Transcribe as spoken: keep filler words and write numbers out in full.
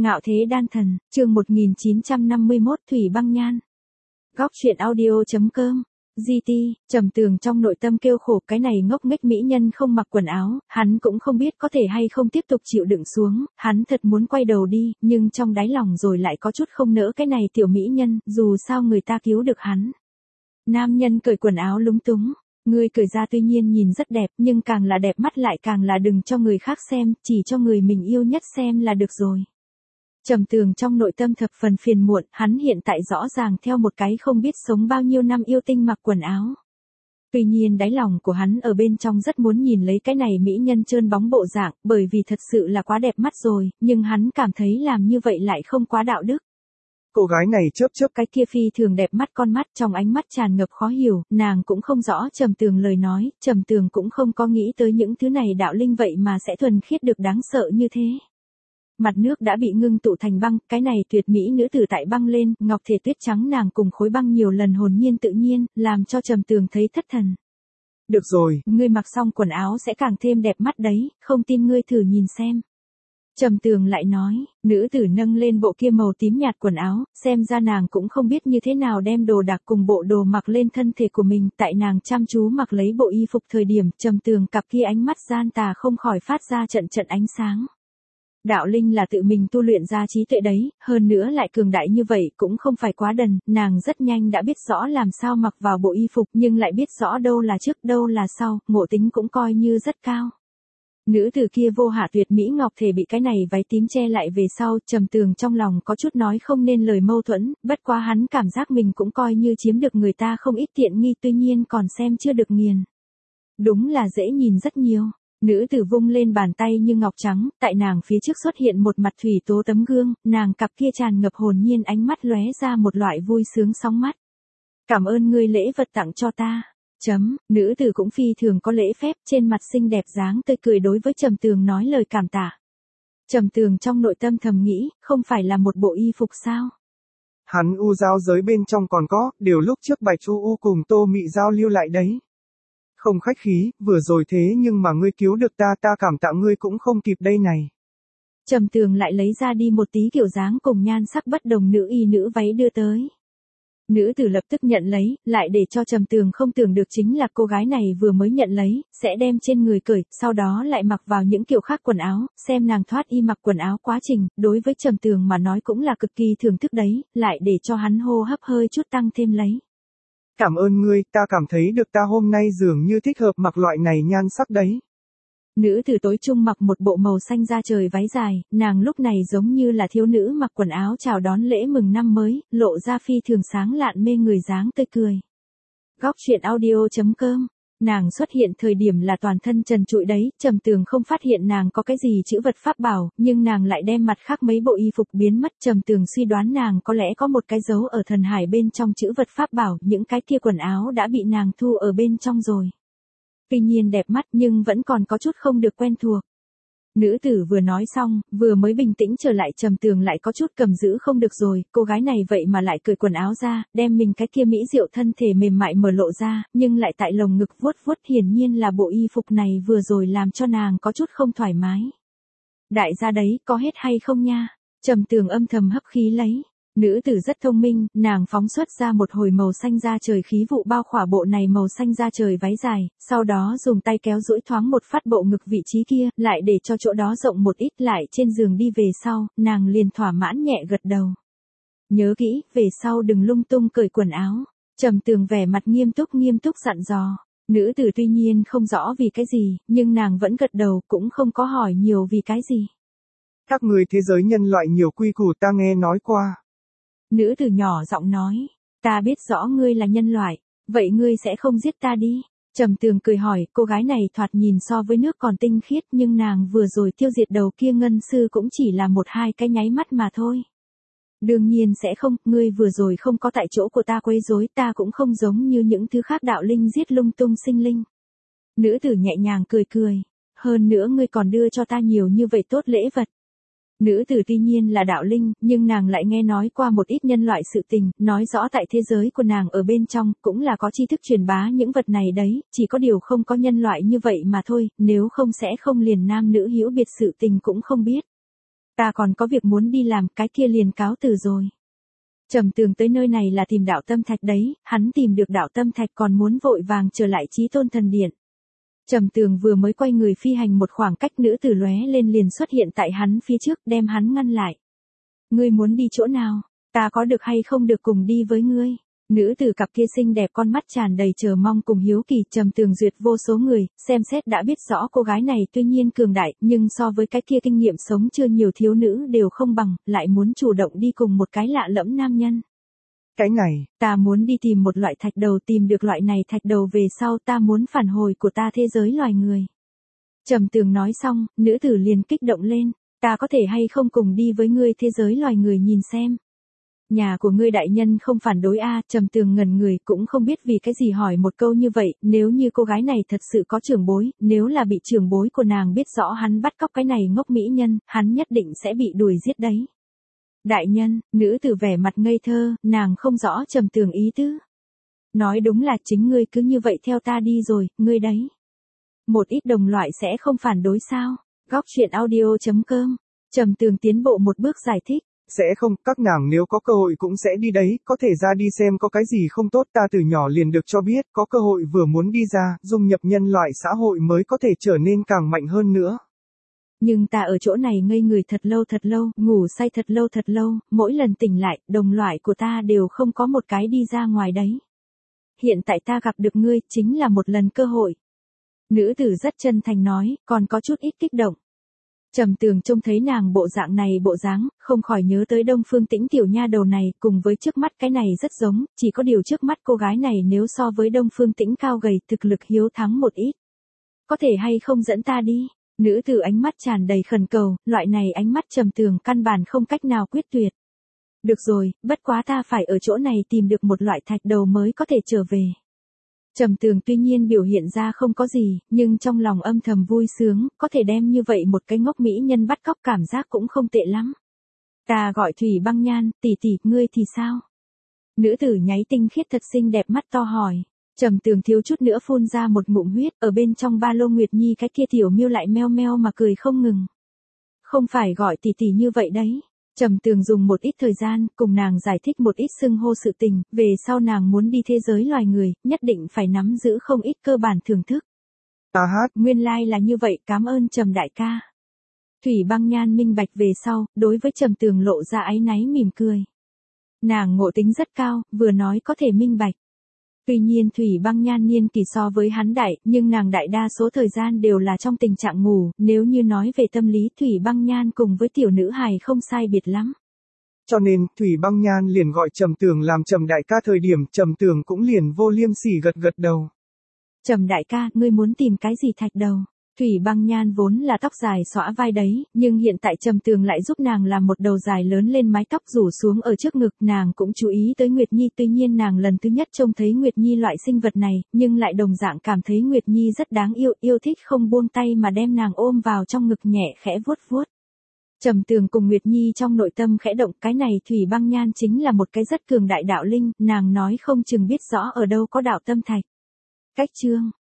Ngạo thế đan thần, chương một nghìn chín trăm năm mươi mốt Thủy Băng Nhan. Góc truyện audio.com. giê tê, Trầm Tường trong nội tâm kêu khổ, cái này ngốc nghếch mỹ nhân không mặc quần áo, hắn cũng không biết có thể hay không tiếp tục chịu đựng xuống, hắn thật muốn quay đầu đi, nhưng trong đáy lòng rồi lại có chút không nỡ cái này tiểu mỹ nhân, dù sao người ta cứu được hắn. Nam nhân cởi quần áo lúng túng. Ngươi cởi ra tuy nhiên nhìn rất đẹp, nhưng càng là đẹp mắt lại càng là đừng cho người khác xem, chỉ cho người mình yêu nhất xem là được rồi. Trầm Tường trong nội tâm thập phần phiền muộn, hắn hiện tại rõ ràng theo một cái không biết sống bao nhiêu năm yêu tinh mặc quần áo. Tuy nhiên đáy lòng của hắn ở bên trong rất muốn nhìn lấy cái này mỹ nhân trơn bóng bộ dạng, bởi vì thật sự là quá đẹp mắt rồi, nhưng hắn cảm thấy làm như vậy lại không quá đạo đức. Cô gái này chớp chớp cái kia phi thường đẹp mắt con mắt, trong ánh mắt tràn ngập khó hiểu, nàng cũng không rõ Trầm Tường lời nói, Trầm Tường cũng không có nghĩ tới những thứ này đạo linh vậy mà sẽ thuần khiết được đáng sợ như thế. Mặt nước đã bị ngưng tụ thành băng, cái này tuyệt mỹ nữ tử tại băng lên, ngọc thể tuyết trắng nàng cùng khối băng nhiều lần hồn nhiên tự nhiên, làm cho Trầm Tường thấy thất thần. Được rồi, ngươi mặc xong quần áo sẽ càng thêm đẹp mắt đấy, không tin ngươi thử nhìn xem. Trầm Tường lại nói, nữ tử nâng lên bộ kia màu tím nhạt quần áo, xem ra nàng cũng không biết như thế nào đem đồ đạc cùng bộ đồ mặc lên thân thể của mình, tại nàng chăm chú mặc lấy bộ y phục thời điểm, Trầm Tường cặp kia ánh mắt gian tà không khỏi phát ra trận trận ánh sáng. Đạo linh là tự mình tu luyện ra trí tuệ đấy, hơn nữa lại cường đại như vậy cũng không phải quá đần, nàng rất nhanh đã biết rõ làm sao mặc vào bộ y phục nhưng lại biết rõ đâu là trước đâu là sau, ngộ tính cũng coi như rất cao. Nữ tử kia vô hạ tuyệt mỹ ngọc thể bị cái này váy tím che lại về sau, Trầm Tường trong lòng có chút nói không nên lời mâu thuẫn, bất quá hắn cảm giác mình cũng coi như chiếm được người ta không ít tiện nghi, tuy nhiên còn xem chưa được nghiền. Đúng là dễ nhìn rất nhiều. Nữ tử vung lên bàn tay như ngọc trắng, tại nàng phía trước xuất hiện một mặt thủy tố tấm gương, nàng cặp kia tràn ngập hồn nhiên ánh mắt lóe ra một loại vui sướng sóng mắt. Cảm ơn ngươi lễ vật tặng cho ta. Chấm, nữ tử cũng phi thường có lễ phép, trên mặt xinh đẹp dáng tươi cười đối với Trầm Tường nói lời cảm tạ. Trầm Tường trong nội tâm thầm nghĩ, không phải là một bộ y phục sao? Hắn u giao giới bên trong còn có, điều lúc trước Bạch Chu U cùng Tô Mị giao lưu lại đấy. Không khách khí, vừa rồi thế nhưng mà ngươi cứu được ta, ta cảm tạ ngươi cũng không kịp đây này. Trầm Tường lại lấy ra đi một tí kiểu dáng cùng nhan sắc bất đồng nữ y nữ váy đưa tới. Nữ tử lập tức nhận lấy, lại để cho Trầm Tường không tưởng được chính là cô gái này vừa mới nhận lấy, sẽ đem trên người cởi, sau đó lại mặc vào những kiểu khác quần áo, xem nàng thoát y mặc quần áo quá trình, đối với Trầm Tường mà nói cũng là cực kỳ thưởng thức đấy, lại để cho hắn hô hấp hơi chút tăng thêm lấy. Cảm ơn ngươi, ta cảm thấy được ta hôm nay dường như thích hợp mặc loại này nhan sắc đấy. Nữ tử tối trung mặc một bộ màu xanh da trời váy dài, nàng lúc này giống như là thiếu nữ mặc quần áo chào đón lễ mừng năm mới, lộ ra phi thường sáng lạn mê người dáng tươi cười. Góc truyện audio.com. Nàng xuất hiện thời điểm là toàn thân trần trụi đấy, Trầm Tường không phát hiện nàng có cái gì chữ vật pháp bảo, nhưng nàng lại đem mặt khác mấy bộ y phục biến mất, Trầm Tường suy đoán nàng có lẽ có một cái dấu ở thần hải bên trong chữ vật pháp bảo, những cái kia quần áo đã bị nàng thu ở bên trong rồi. Tuy nhiên đẹp mắt nhưng vẫn còn có chút không được quen thuộc. Nữ tử vừa nói xong, vừa mới bình tĩnh trở lại, Trầm Tường lại có chút cầm giữ không được rồi, cô gái này vậy mà lại cởi quần áo ra, đem mình cái kia mỹ diệu thân thể mềm mại mở lộ ra, nhưng lại tại lồng ngực vuốt vuốt, hiển nhiên là bộ y phục này vừa rồi làm cho nàng có chút không thoải mái. Đại gia đấy, có hết hay không nha? Trầm Tường âm thầm hấp khí lấy. Nữ tử rất thông minh, nàng phóng xuất ra một hồi màu xanh da trời khí vụ bao khỏa bộ này màu xanh da trời váy dài, sau đó dùng tay kéo duỗi thoáng một phát bộ ngực vị trí kia, lại để cho chỗ đó rộng một ít, lại trên giường đi về sau, nàng liền thỏa mãn nhẹ gật đầu. Nhớ kỹ, về sau đừng lung tung cởi quần áo. Trầm Tường vẻ mặt nghiêm túc nghiêm túc dặn dò. Nữ tử tuy nhiên không rõ vì cái gì, nhưng nàng vẫn gật đầu, cũng không có hỏi nhiều vì cái gì. Các người thế giới nhân loại nhiều quy củ ta nghe nói qua. Nữ tử nhỏ giọng nói, ta biết rõ ngươi là nhân loại, vậy ngươi sẽ không giết ta đi. Trầm Tường cười hỏi, cô gái này thoạt nhìn so với nước còn tinh khiết, nhưng nàng vừa rồi tiêu diệt đầu kia ngân sư cũng chỉ là một hai cái nháy mắt mà thôi. Đương nhiên sẽ không, ngươi vừa rồi không có tại chỗ của ta quấy rối, ta cũng không giống như những thứ khác đạo linh giết lung tung sinh linh. Nữ tử nhẹ nhàng cười cười, hơn nữa ngươi còn đưa cho ta nhiều như vậy tốt lễ vật. Nữ tử tuy nhiên là đạo linh, nhưng nàng lại nghe nói qua một ít nhân loại sự tình, nói rõ tại thế giới của nàng ở bên trong, cũng là có tri thức truyền bá những vật này đấy, chỉ có điều không có nhân loại như vậy mà thôi, nếu không sẽ không liền nam nữ hiểu biệt sự tình cũng không biết. Ta còn có việc muốn đi làm, cái kia liền cáo từ rồi. Trầm Tường tới nơi này là tìm đạo tâm thạch đấy, hắn tìm được đạo tâm thạch còn muốn vội vàng trở lại Chí Tôn Thần Điện. Trầm Tường vừa mới quay người phi hành một khoảng cách, nữ tử lóe lên liền xuất hiện tại hắn phía trước, đem hắn ngăn lại. Ngươi muốn đi chỗ nào? Ta có được hay không được cùng đi với ngươi? Nữ tử cặp kia xinh đẹp con mắt tràn đầy chờ mong cùng hiếu kỳ. Trầm Tường duyệt vô số người, xem xét đã biết rõ cô gái này tuy nhiên cường đại, nhưng so với cái kia kinh nghiệm sống chưa nhiều thiếu nữ đều không bằng, lại muốn chủ động đi cùng một cái lạ lẫm nam nhân. Cái này, ta muốn đi tìm một loại thạch đầu, tìm được loại này thạch đầu về sau ta muốn phản hồi của ta thế giới loài người. Trầm Tường nói xong, nữ tử liền kích động lên, ta có thể hay không cùng đi với ngươi thế giới loài người nhìn xem. Nhà của ngươi đại nhân không phản đối a à? Trầm Tường ngẩn người cũng không biết vì cái gì hỏi một câu như vậy, nếu như cô gái này thật sự có trưởng bối, nếu là bị trưởng bối của nàng biết rõ hắn bắt cóc cái này ngốc mỹ nhân, hắn nhất định sẽ bị đuổi giết đấy. Đại nhân, nữ tử vẻ mặt ngây thơ, nàng không rõ Trầm Tường ý tứ. Nói đúng là chính ngươi cứ như vậy theo ta đi rồi, ngươi đấy. Một ít đồng loại sẽ không phản đối sao? Góc truyện audio chấm com. Trầm Tường tiến bộ một bước giải thích. Sẽ không, các nàng nếu có cơ hội cũng sẽ đi đấy, có thể ra đi xem có cái gì không tốt, ta từ nhỏ liền được cho biết, có cơ hội vừa muốn đi ra, dung nhập nhân loại xã hội mới có thể trở nên càng mạnh hơn nữa. Nhưng ta ở chỗ này ngây người thật lâu thật lâu, ngủ say thật lâu thật lâu, mỗi lần tỉnh lại, đồng loại của ta đều không có một cái đi ra ngoài đấy. Hiện tại ta gặp được ngươi, chính là một lần cơ hội. Nữ tử rất chân thành nói, còn có chút ít kích động. Trầm Tường trông thấy nàng bộ dạng này bộ dáng, không khỏi nhớ tới Đông Phương Tĩnh tiểu nha đầu này, cùng với trước mắt cái này rất giống, chỉ có điều trước mắt cô gái này nếu so với Đông Phương Tĩnh cao gầy, thực lực hiếu thắng một ít. Có thể hay không dẫn ta đi? Nữ tử ánh mắt tràn đầy khẩn cầu, loại này ánh mắt Trầm Tường căn bản không cách nào quyết tuyệt. Được rồi, bất quá ta phải ở chỗ này tìm được một loại thạch đầu mới có thể trở về. Trầm Tường tuy nhiên biểu hiện ra không có gì, nhưng trong lòng âm thầm vui sướng, có thể đem như vậy một cái ngốc mỹ nhân bắt cóc cảm giác cũng không tệ lắm. Ta gọi Thủy Băng Nhan, tỷ tỷ, ngươi thì sao? Nữ tử nháy tinh khiết thật xinh đẹp mắt to hỏi. Trầm Tường thiếu chút nữa phun ra một ngụm huyết, ở bên trong ba lô Nguyệt Nhi cái kia tiểu miêu lại meo meo mà cười không ngừng. Không phải gọi tỷ tỷ như vậy đấy. Trầm Tường dùng một ít thời gian, cùng nàng giải thích một ít xưng hô sự tình, về sau nàng muốn đi thế giới loài người, nhất định phải nắm giữ không ít cơ bản thưởng thức. Ta hát, nguyên lai like là như vậy, cảm ơn Trầm đại ca. Thủy Băng Nhan minh bạch về sau, đối với Trầm Tường lộ ra áy náy mỉm cười. Nàng ngộ tính rất cao, vừa nói có thể minh bạch. Tuy nhiên Thủy Băng Nhan niên kỳ so với hắn đại, nhưng nàng đại đa số thời gian đều là trong tình trạng ngủ, nếu như nói về tâm lý Thủy Băng Nhan cùng với tiểu nữ hài không sai biệt lắm. Cho nên, Thủy Băng Nhan liền gọi Trầm Tường làm Trầm đại ca, thời điểm Trầm Tường cũng liền vô liêm sỉ gật gật đầu. Trầm đại ca, ngươi muốn tìm cái gì thạch đầu? Thủy Băng Nhan vốn là tóc dài xõa vai đấy, nhưng hiện tại Trầm Tường lại giúp nàng làm một đầu dài lớn lên mái tóc rủ xuống ở trước ngực, nàng cũng chú ý tới Nguyệt Nhi, tuy nhiên nàng lần thứ nhất trông thấy Nguyệt Nhi loại sinh vật này, nhưng lại đồng dạng cảm thấy Nguyệt Nhi rất đáng yêu, yêu thích không buông tay mà đem nàng ôm vào trong ngực nhẹ khẽ vuốt vuốt. Trầm Tường cùng Nguyệt Nhi trong nội tâm khẽ động, cái này Thủy Băng Nhan chính là một cái rất cường đại đạo linh, nàng nói không chừng biết rõ ở đâu có đạo tâm thạch. Cách chương